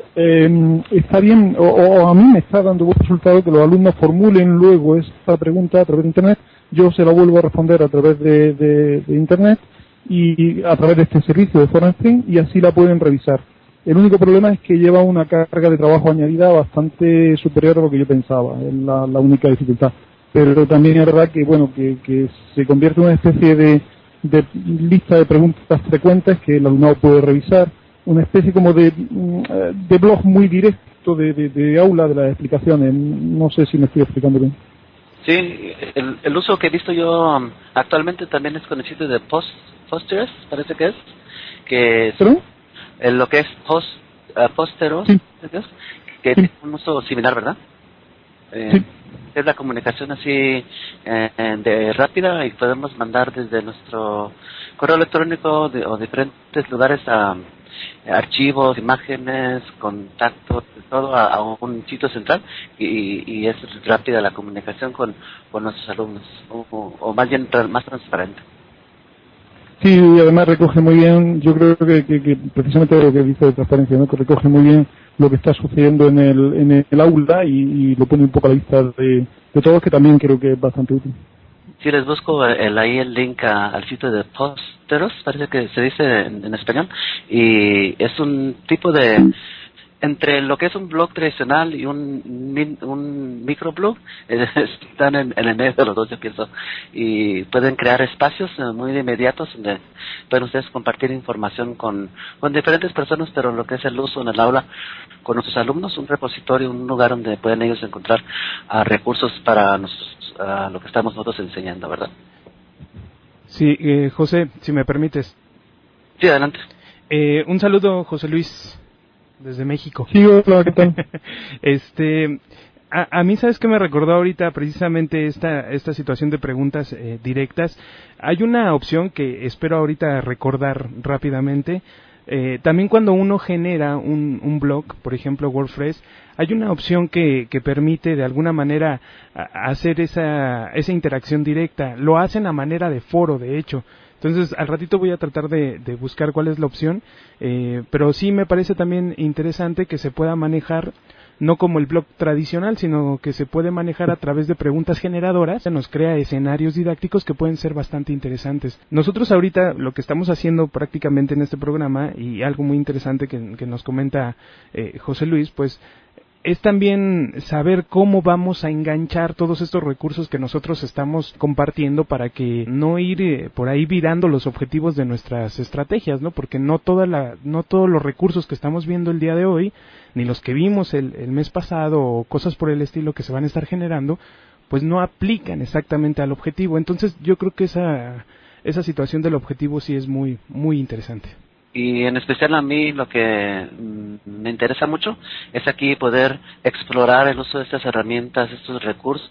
está bien, o a mí me está dando buen resultado que los alumnos formulen luego esta pregunta a través de internet. Yo se la vuelvo a responder a través de internet y a través de este servicio de FormSpring, y así la pueden revisar. El único problema es que lleva una carga de trabajo añadida bastante superior a lo que yo pensaba, es la única dificultad. Pero también es verdad que, bueno, que se convierte en una especie de lista de preguntas frecuentes que el alumnado puede revisar, una especie como de blog muy directo de aula de las explicaciones. No sé si me estoy explicando bien. Sí, el uso que he visto yo actualmente también es con el sitio de Posteros, parece que es. ¿Perdón? Lo que es Posteros, sí. Que tiene un uso similar, ¿verdad? Sí. Es la comunicación así de rápida, y podemos mandar desde nuestro correo electrónico o diferentes lugares archivos, imágenes, contactos, todo a un sitio central, y es rápida la comunicación con nuestros alumnos, o más bien más transparente. Sí, y además recoge muy bien, yo creo que precisamente lo que dice de transparencia, ¿no? Que recoge muy bien lo que está sucediendo en el aula y lo pone un poco a la vista de todos, que también creo que es bastante útil. Sí, les busco ahí el link al sitio de Posteros, parece que se dice en español, y es un tipo de entre lo que es un blog tradicional y un microblog, están en el medio de los dos, yo pienso, y pueden crear espacios muy inmediatos donde pueden ustedes compartir información con diferentes personas, pero lo que es el uso en el aula con nuestros alumnos, un repositorio, un lugar donde pueden ellos encontrar recursos para lo que estamos nosotros enseñando, ¿verdad? Sí, José, si me permites. Sí, adelante. Un saludo, José Luis, desde México. Sí, hola, ¿qué tal? A mí, ¿sabes qué me recordó ahorita precisamente esta situación de preguntas directas? Hay una opción que espero ahorita recordar rápidamente. También cuando uno genera un blog, por ejemplo WordPress, hay una opción que permite de alguna manera hacer esa interacción directa. Lo hacen a manera de foro, de hecho. Entonces, al ratito voy a tratar de buscar cuál es la opción, pero sí me parece también interesante que se pueda manejar no como el blog tradicional, sino que se puede manejar a través de preguntas generadoras. Se nos crea escenarios didácticos que pueden ser bastante interesantes. Nosotros ahorita lo que estamos haciendo prácticamente en este programa, y algo muy interesante que nos comenta José Luis, pues es también saber cómo vamos a enganchar todos estos recursos que nosotros estamos compartiendo para que no ir por ahí virando los objetivos de nuestras estrategias, ¿no? Porque no todos los recursos que estamos viendo el día de hoy, ni los que vimos el mes pasado o cosas por el estilo que se van a estar generando, pues no aplican exactamente al objetivo. Entonces yo creo que esa situación del objetivo sí es muy, muy interesante. Y en especial a mí lo que me interesa mucho es aquí poder explorar el uso de estas herramientas, estos recursos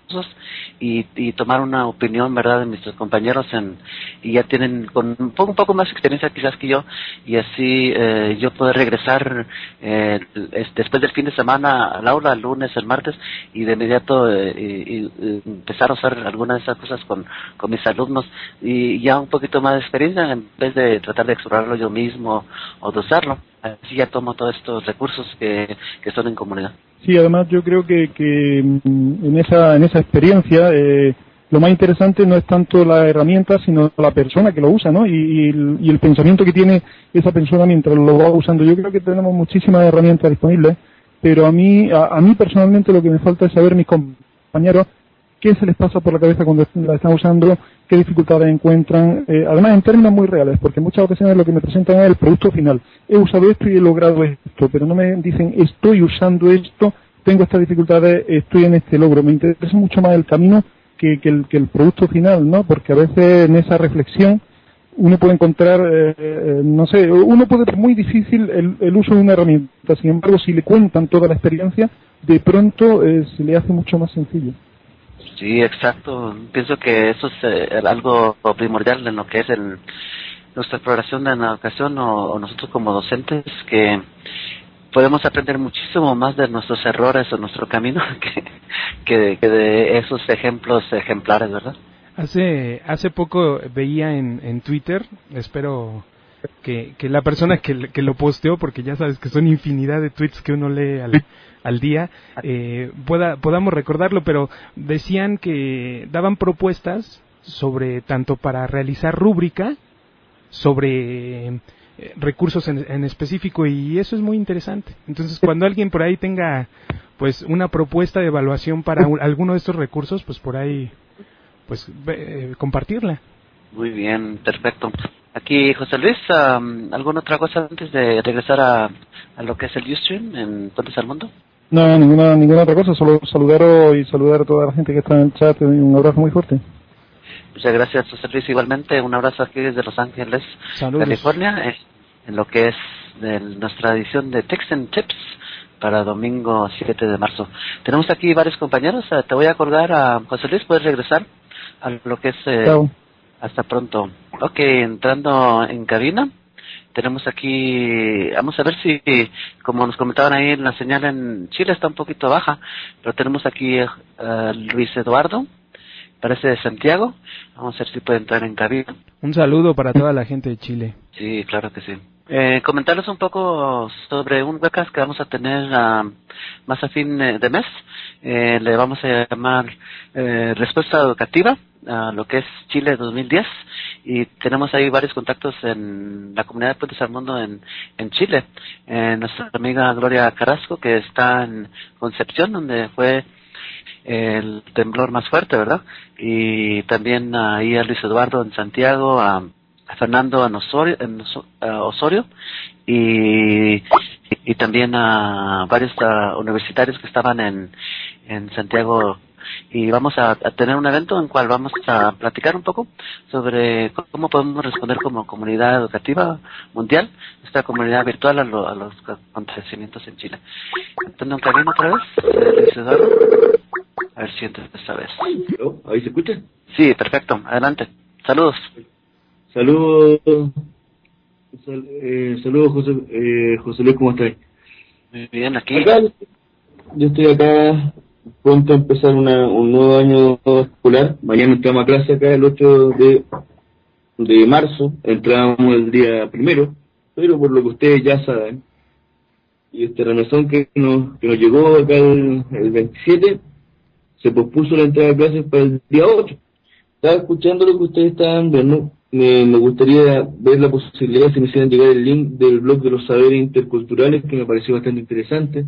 y tomar una opinión, ¿verdad?, de mis compañeros y ya tienen con un poco más experiencia quizás que yo, y así yo poder regresar después del fin de semana al aula, el lunes, el martes, y de inmediato y empezar a usar algunas de esas cosas con mis alumnos, y ya un poquito más de experiencia en vez de tratar de explorarlo yo mismo o de usarlo. Así ya tomo todos estos recursos que son en comunidad. Sí, además yo creo que en esa experiencia lo más interesante no es tanto la herramienta, sino la persona que lo usa, ¿no? Y el pensamiento que tiene esa persona mientras lo va usando. Yo creo que tenemos muchísimas herramientas disponibles, pero a mí personalmente lo que me falta es saber mis compañeros qué se les pasa por la cabeza cuando la están usando, qué dificultades encuentran, además en términos muy reales, porque muchas ocasiones lo que me presentan es el producto final. He usado esto y he logrado esto, pero no me dicen estoy usando esto, tengo estas dificultades, estoy en este logro. Me interesa mucho más el camino que el producto final, ¿no? Porque a veces en esa reflexión uno puede encontrar, uno puede ver muy difícil el uso de una herramienta. Sin embargo, si le cuentan toda la experiencia, de pronto se le hace mucho más sencillo. Sí, exacto. Pienso que eso es algo primordial en lo que es nuestra exploración de la educación o nosotros como docentes, que podemos aprender muchísimo más de nuestros errores o nuestro camino que de esos ejemplos ejemplares, ¿verdad? Hace poco veía en Twitter, espero que la persona que lo posteó, porque ya sabes que son infinidad de tweets que uno lee al día, podamos recordarlo, pero decían que daban propuestas sobre tanto para realizar rúbrica, sobre recursos en específico, y eso es muy interesante. Entonces, cuando alguien por ahí tenga pues una propuesta de evaluación para alguno de estos recursos, pues por ahí pues compartirla. Muy bien, perfecto. Aquí, José Luis, ¿alguna otra cosa antes de regresar a lo que es el Ustream en Puentes al Mundo? No, ninguna otra cosa, solo saludaros y saludar a toda la gente que está en el chat, un abrazo muy fuerte. Muchas gracias, José Luis, igualmente, un abrazo aquí desde Los Ángeles, Saludos. California, en lo que es nuestra edición de Text and Tips para domingo 7 de marzo. Tenemos aquí varios compañeros, te voy a colgar a José Luis, puedes regresar a lo que es... Hasta pronto. Ok, entrando en cabina, tenemos aquí, vamos a ver si, como nos comentaban ahí, la señal en Chile está un poquito baja, pero tenemos aquí Luis Eduardo, parece de Santiago, vamos a ver si puede entrar en cabina. Un saludo para toda la gente de Chile. Sí, claro que sí. Comentarles un poco sobre un webcast que vamos a tener más a fin de mes. Le vamos a llamar Respuesta Educativa a lo que es Chile 2010, y tenemos ahí varios contactos en la comunidad de Puentes al Mundo en Chile. Nuestra amiga Gloria Carrasco, que está en Concepción, donde fue el temblor más fuerte, ¿verdad? Y también ahí a Luis Eduardo en Santiago, a Fernando en Osorio y también a varios universitarios que estaban en Santiago y vamos a tener un evento en el cual vamos a platicar un poco sobre cómo podemos responder como comunidad educativa mundial, esta comunidad virtual a los acontecimientos en Chile. ¿Entrando en cabina otra vez? Luis Eduardo. A ver si entra esta vez. ¿Ahí se escucha? Sí, perfecto. Adelante. Saludos. Saludos, José Luis, ¿cómo estás? Muy bien, aquí. Yo estoy acá pronto a empezar un nuevo año escolar. Mañana entramos a clase acá el 8 de marzo. Entramos el día 1, pero por lo que ustedes ya saben, y este remesón que nos llegó acá el 27, se pospuso la entrada a clases para el día 8. Estaba escuchando lo que ustedes estaban viendo. Me gustaría ver la posibilidad si me hicieran llegar el link del blog de los saberes interculturales, que me pareció bastante interesante.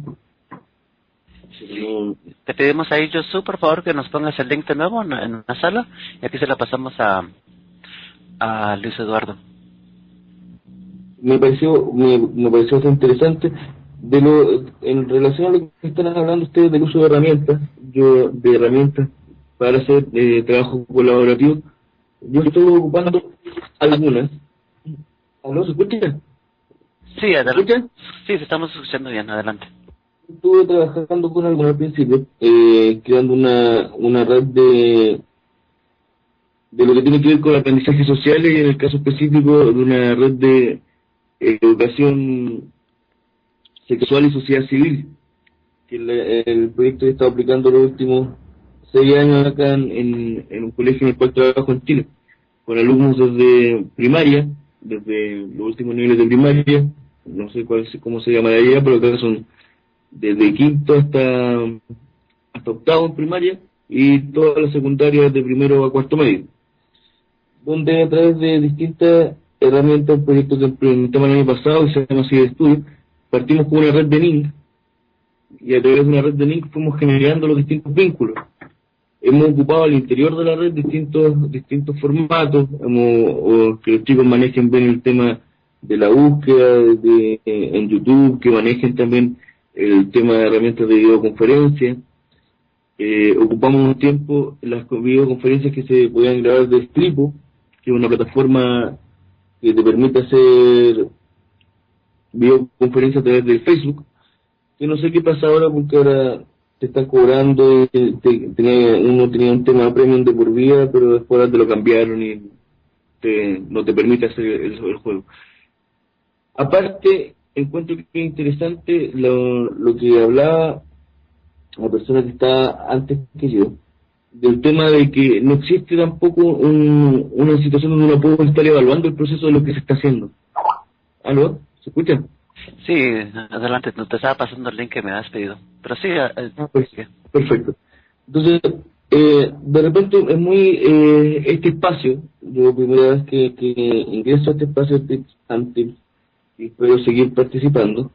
Te pedimos ahí, Josu, por favor, que nos pongas el link de nuevo en una sala, y aquí se la pasamos a Luis Eduardo. Me pareció bastante interesante. En relación a lo que están hablando ustedes del uso de herramientas, para hacer trabajo colaborativo, yo estoy ocupando algunas. ¿Aló, se escucha? Sí, adelante. Sí, te estamos escuchando bien, adelante. Estuve trabajando con algunas al principio, creando una red de lo que tiene que ver con aprendizaje social, y en el caso específico de una red de educación sexual y sociedad civil, que el proyecto que he estado aplicando los últimos 6 años acá en un colegio en el cual trabajo en Chile, con alumnos desde primaria, desde los últimos niveles de primaria, no sé cómo se llama allá, pero acá son desde quinto hasta octavo en primaria, y todas las secundarias de primero a cuarto medio, donde a través de distintas herramientas, proyectos que implementamos el año pasado y se llama así de estudio, partimos con una red de link, y a través de una red de link fuimos generando los distintos vínculos. Hemos ocupado al interior de la red distintos formatos, o que los chicos manejen bien el tema de la búsqueda en YouTube, que manejen también el tema de herramientas de videoconferencia. Ocupamos un tiempo las videoconferencias que se podían grabar de Stripo, que es una plataforma que te permite hacer videoconferencias a través del Facebook, que no sé qué pasa ahora, porque ahora te están cobrando, uno tenía un tema premium de por vida, pero después ahora te lo cambiaron y no te permite hacer el juego. Aparte, encuentro que es interesante lo que hablaba la persona que estaba antes que yo, del tema de que no existe tampoco una situación donde uno pueda estar evaluando el proceso de lo que se está haciendo. ¿Aló? ¿Se escucha? Sí, adelante, te estaba pasando el link que me has pedido. Pero sí, pues, perfecto. Entonces, de repente es muy este espacio, yo primera vez que ingreso a este espacio antes, y espero seguir participando,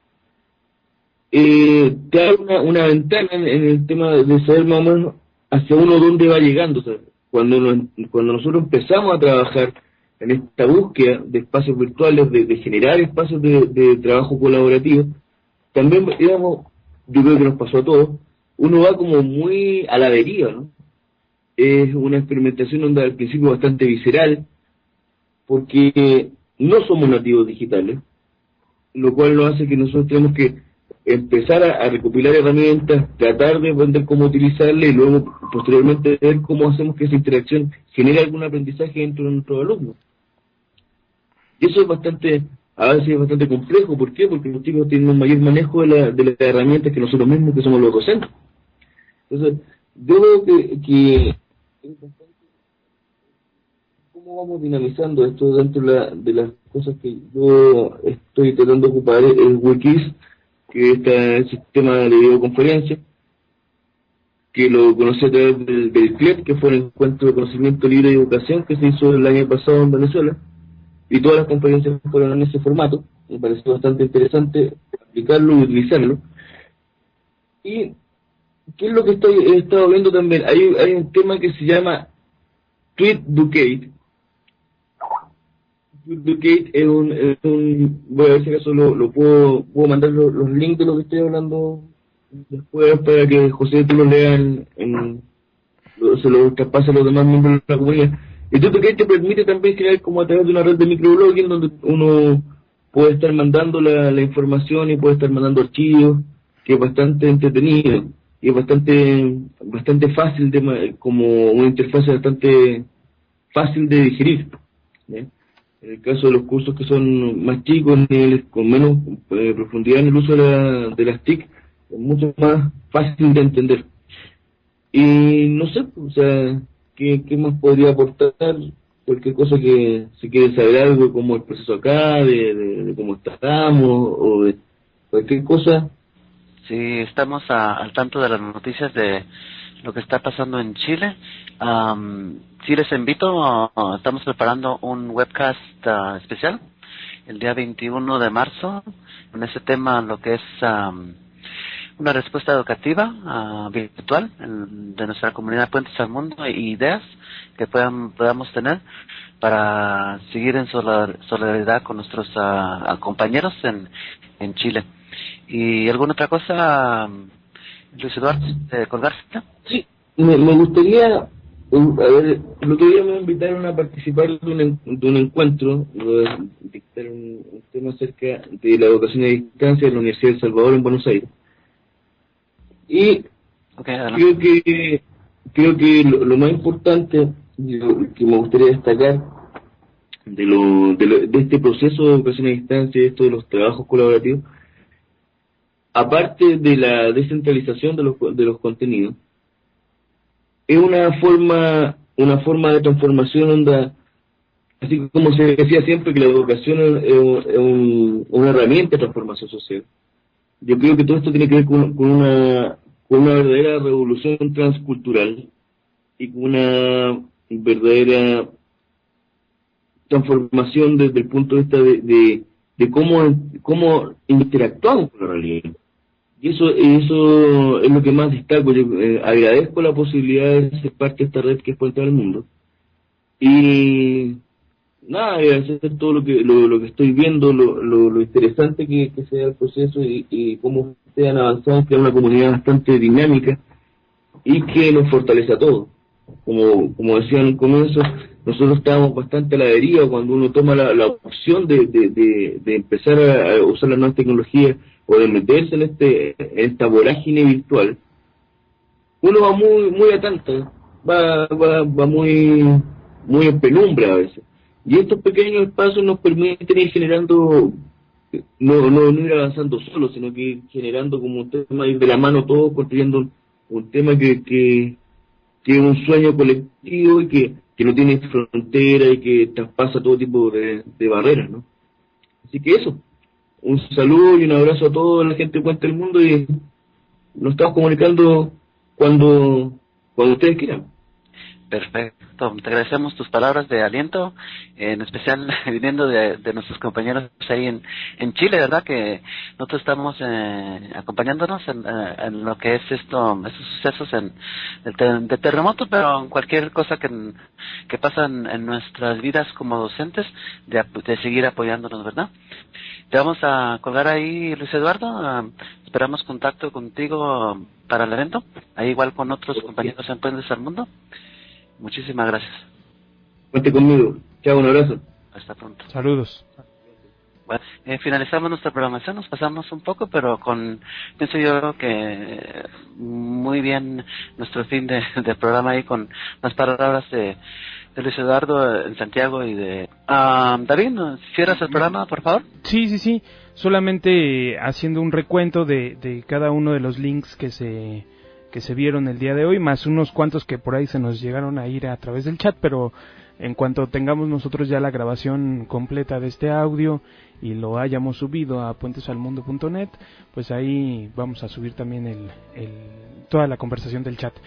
te da una ventana en el tema de saber más o menos hacia uno dónde va llegando. O sea, cuando nosotros empezamos a trabajar en esta búsqueda de espacios virtuales, de generar espacios de trabajo colaborativo, también, digamos, yo creo que nos pasó a todos, uno va como muy a la deriva, ¿no? Es una experimentación donde al principio bastante visceral, porque no somos nativos digitales, lo cual nos hace que nosotros tenemos que empezar a recopilar herramientas, tratar de aprender cómo utilizarlas, y luego posteriormente ver cómo hacemos que esa interacción genere algún aprendizaje dentro de nuestros alumnos. Y eso a veces es bastante complejo. ¿Por qué? Porque los chicos tienen un mayor manejo de las herramientas que nosotros mismos, que somos los docentes. Entonces, yo veo que cómo vamos dinamizando esto dentro de las cosas que yo estoy tratando de ocupar, el Wikis, que está el sistema de videoconferencia, que lo conocí a través del CLEP, que fue el Encuentro de Conocimiento Libre y Educación, que se hizo el año pasado en Venezuela, y todas las conferencias fueron en ese formato. Me pareció bastante interesante aplicarlo y utilizarlo. Y ¿qué es lo que he estado viendo también? Hay un tema que se llama TweetDucate. TweetDucate es un voy a ver si acaso lo puedo mandar los links de lo que estoy hablando después para que José tú lo leas se lo traspase a los demás miembros de la comunidad. Y TutoCast te permite también crear como a través de una red de microblogging donde uno puede estar mandando la información y puede estar mandando archivos, que es bastante entretenido y es bastante fácil, como una interfaz bastante fácil de digerir, ¿sí? En el caso de los cursos que son más chicos, niveles con menos profundidad en el uso de las TIC, es mucho más fácil de entender. Y no sé, o sea, ¿qué más podría aportar? Cualquier cosa que si quiere saber algo, como el proceso acá, de cómo estamos, o de cualquier cosa. Sí, estamos al tanto de las noticias de lo que está pasando en Chile. Sí, les invito, estamos preparando un webcast especial el día 21 de marzo, con ese tema, lo que es una respuesta educativa virtual de nuestra comunidad Puentes al Mundo e ideas que podamos tener para seguir en solidaridad con nuestros compañeros en Chile. ¿Y alguna otra cosa, Luis Eduardo, de colgarse? Sí, me gustaría, a ver, el otro día me invitaron a participar de un encuentro, dictar un tema acerca de la educación a distancia en la Universidad de El Salvador en Buenos Aires. Y creo que lo más importante que me gustaría destacar de este proceso de educación a distancia y esto de los trabajos colaborativos, aparte de la descentralización de los contenidos, es una forma de transformación así como se decía siempre que la educación es una herramienta de transformación social. Yo creo que todo esto tiene que ver con una verdadera revolución transcultural y con una verdadera transformación desde el punto de vista de cómo interactuamos con la realidad. Y eso es lo que más destaco. Yo agradezco la posibilidad de ser parte de esta red que es Puentes al Mundo. Y nada, agradecer todo lo que estoy viendo, lo interesante que sea el proceso y cómo ustedes han avanzado en crear una comunidad bastante dinámica y que nos fortalece a todos. Como decía en el comienzo, nosotros estábamos bastante a la deriva cuando uno toma la opción de empezar a usar las nuevas tecnologías o de meterse en esta vorágine virtual. Uno va muy atento, va muy en penumbra a veces. Y estos pequeños pasos nos permiten ir generando, no ir avanzando solo, sino que ir generando como un tema, ir de la mano todos, construyendo un tema que es un sueño colectivo y que no tiene frontera y que traspasa todo tipo de barreras, ¿no? Así que eso, un saludo y un abrazo a toda la gente de Puentes del Mundo y nos estamos comunicando cuando ustedes quieran. Perfecto, te agradecemos tus palabras de aliento, en especial viniendo de nuestros compañeros ahí en Chile, ¿verdad? Que nosotros estamos acompañándonos en lo que es estos sucesos de terremoto, pero en cualquier cosa que pasa en nuestras vidas como docentes, de seguir apoyándonos, ¿verdad? Te vamos a colgar ahí, Luis Eduardo. Esperamos contacto contigo para el evento, ahí igual con otros compañeros en Puentes al Mundo. Muchísimas gracias. Cuente conmigo. Chao, un abrazo. Hasta pronto. Saludos. Bueno, finalizamos nuestra programación, nos pasamos un poco, pero pienso yo que muy bien nuestro fin de programa ahí con las palabras de Luis Eduardo en Santiago y de David. ¿Cierras el programa, por favor? Sí. Solamente haciendo un recuento de cada uno de los links que se vieron el día de hoy, más unos cuantos que por ahí se nos llegaron a ir a través del chat, pero en cuanto tengamos nosotros ya la grabación completa de este audio y lo hayamos subido a puentesalmundo.net, pues ahí vamos a subir también toda la conversación del chat.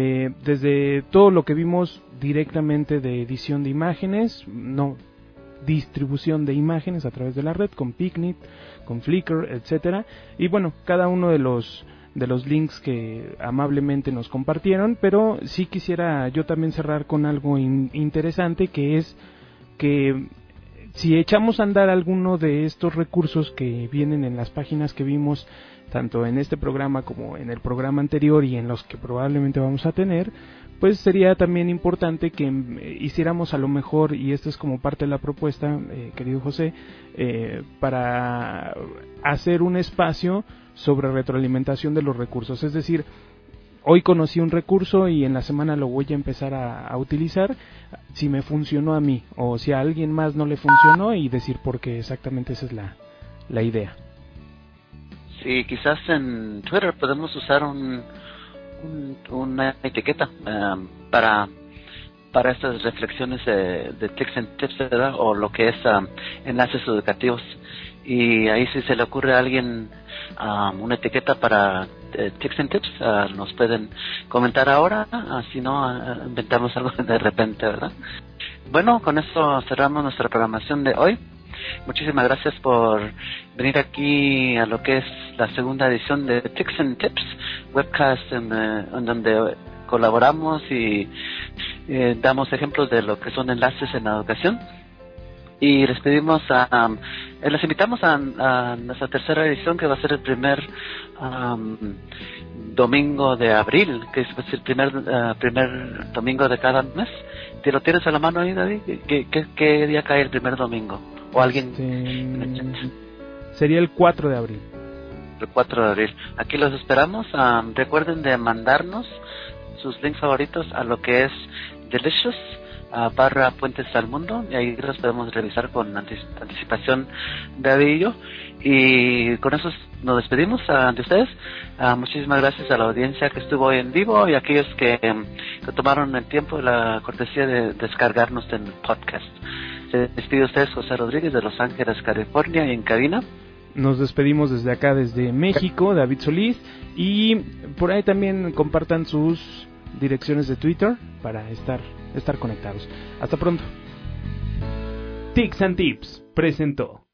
Desde todo lo que vimos directamente de edición de imágenes, distribución de imágenes a través de la red, con Picnit, con Flickr, etcétera, y bueno, cada uno de los links que amablemente nos compartieron, pero sí quisiera yo también cerrar con algo interesante, que es que Si echamos a andar alguno de estos recursos que vienen en las páginas que vimos, tanto en este programa como en el programa anterior y en los que probablemente vamos a tener, pues sería también importante que hiciéramos a lo mejor, y esto es como parte de la propuesta, querido José, para hacer un espacio sobre retroalimentación de los recursos. Es decir, hoy conocí un recurso y en la semana lo voy a empezar a utilizar, si me funcionó a mí o si a alguien más no le funcionó, y decir por qué. Exactamente esa es la idea. Sí, quizás en Twitter podemos usar una etiqueta para estas reflexiones de Tips and Tips, ¿verdad? O lo que es enlaces educativos. Y ahí si se le ocurre a alguien una etiqueta para Tips and Tips, nos pueden comentar ahora, si no inventamos algo de repente, ¿verdad? Bueno, con eso cerramos nuestra programación de hoy. Muchísimas gracias por venir aquí a lo que es la segunda edición de Tips and Tips, webcast en donde colaboramos y damos ejemplos de lo que son enlaces en la educación. Y les pedimos les invitamos a nuestra tercera edición, que va a ser el primer domingo de abril, que es el primer domingo de cada mes. ¿Te lo tienes a la mano ahí, David? ¿Qué día cae el primer domingo? ¿O alguien? Sería el 4 de abril. El 4 de abril. Aquí los esperamos. Recuerden de mandarnos sus links favoritos a lo que es Delicious /Puentes al Mundo, y ahí los podemos revisar con anticipación, David y yo. Y con eso nos despedimos de ustedes. Muchísimas gracias a la audiencia que estuvo hoy en vivo y a aquellos que tomaron el tiempo y la cortesía de descargarnos en el podcast. Se despide ustedes José Rodríguez de Los Ángeles, California, y en cabina nos despedimos desde acá, desde México, David Solís, y por ahí también compartan sus direcciones de Twitter para estar conectados. Hasta pronto. Tics and Tips presentó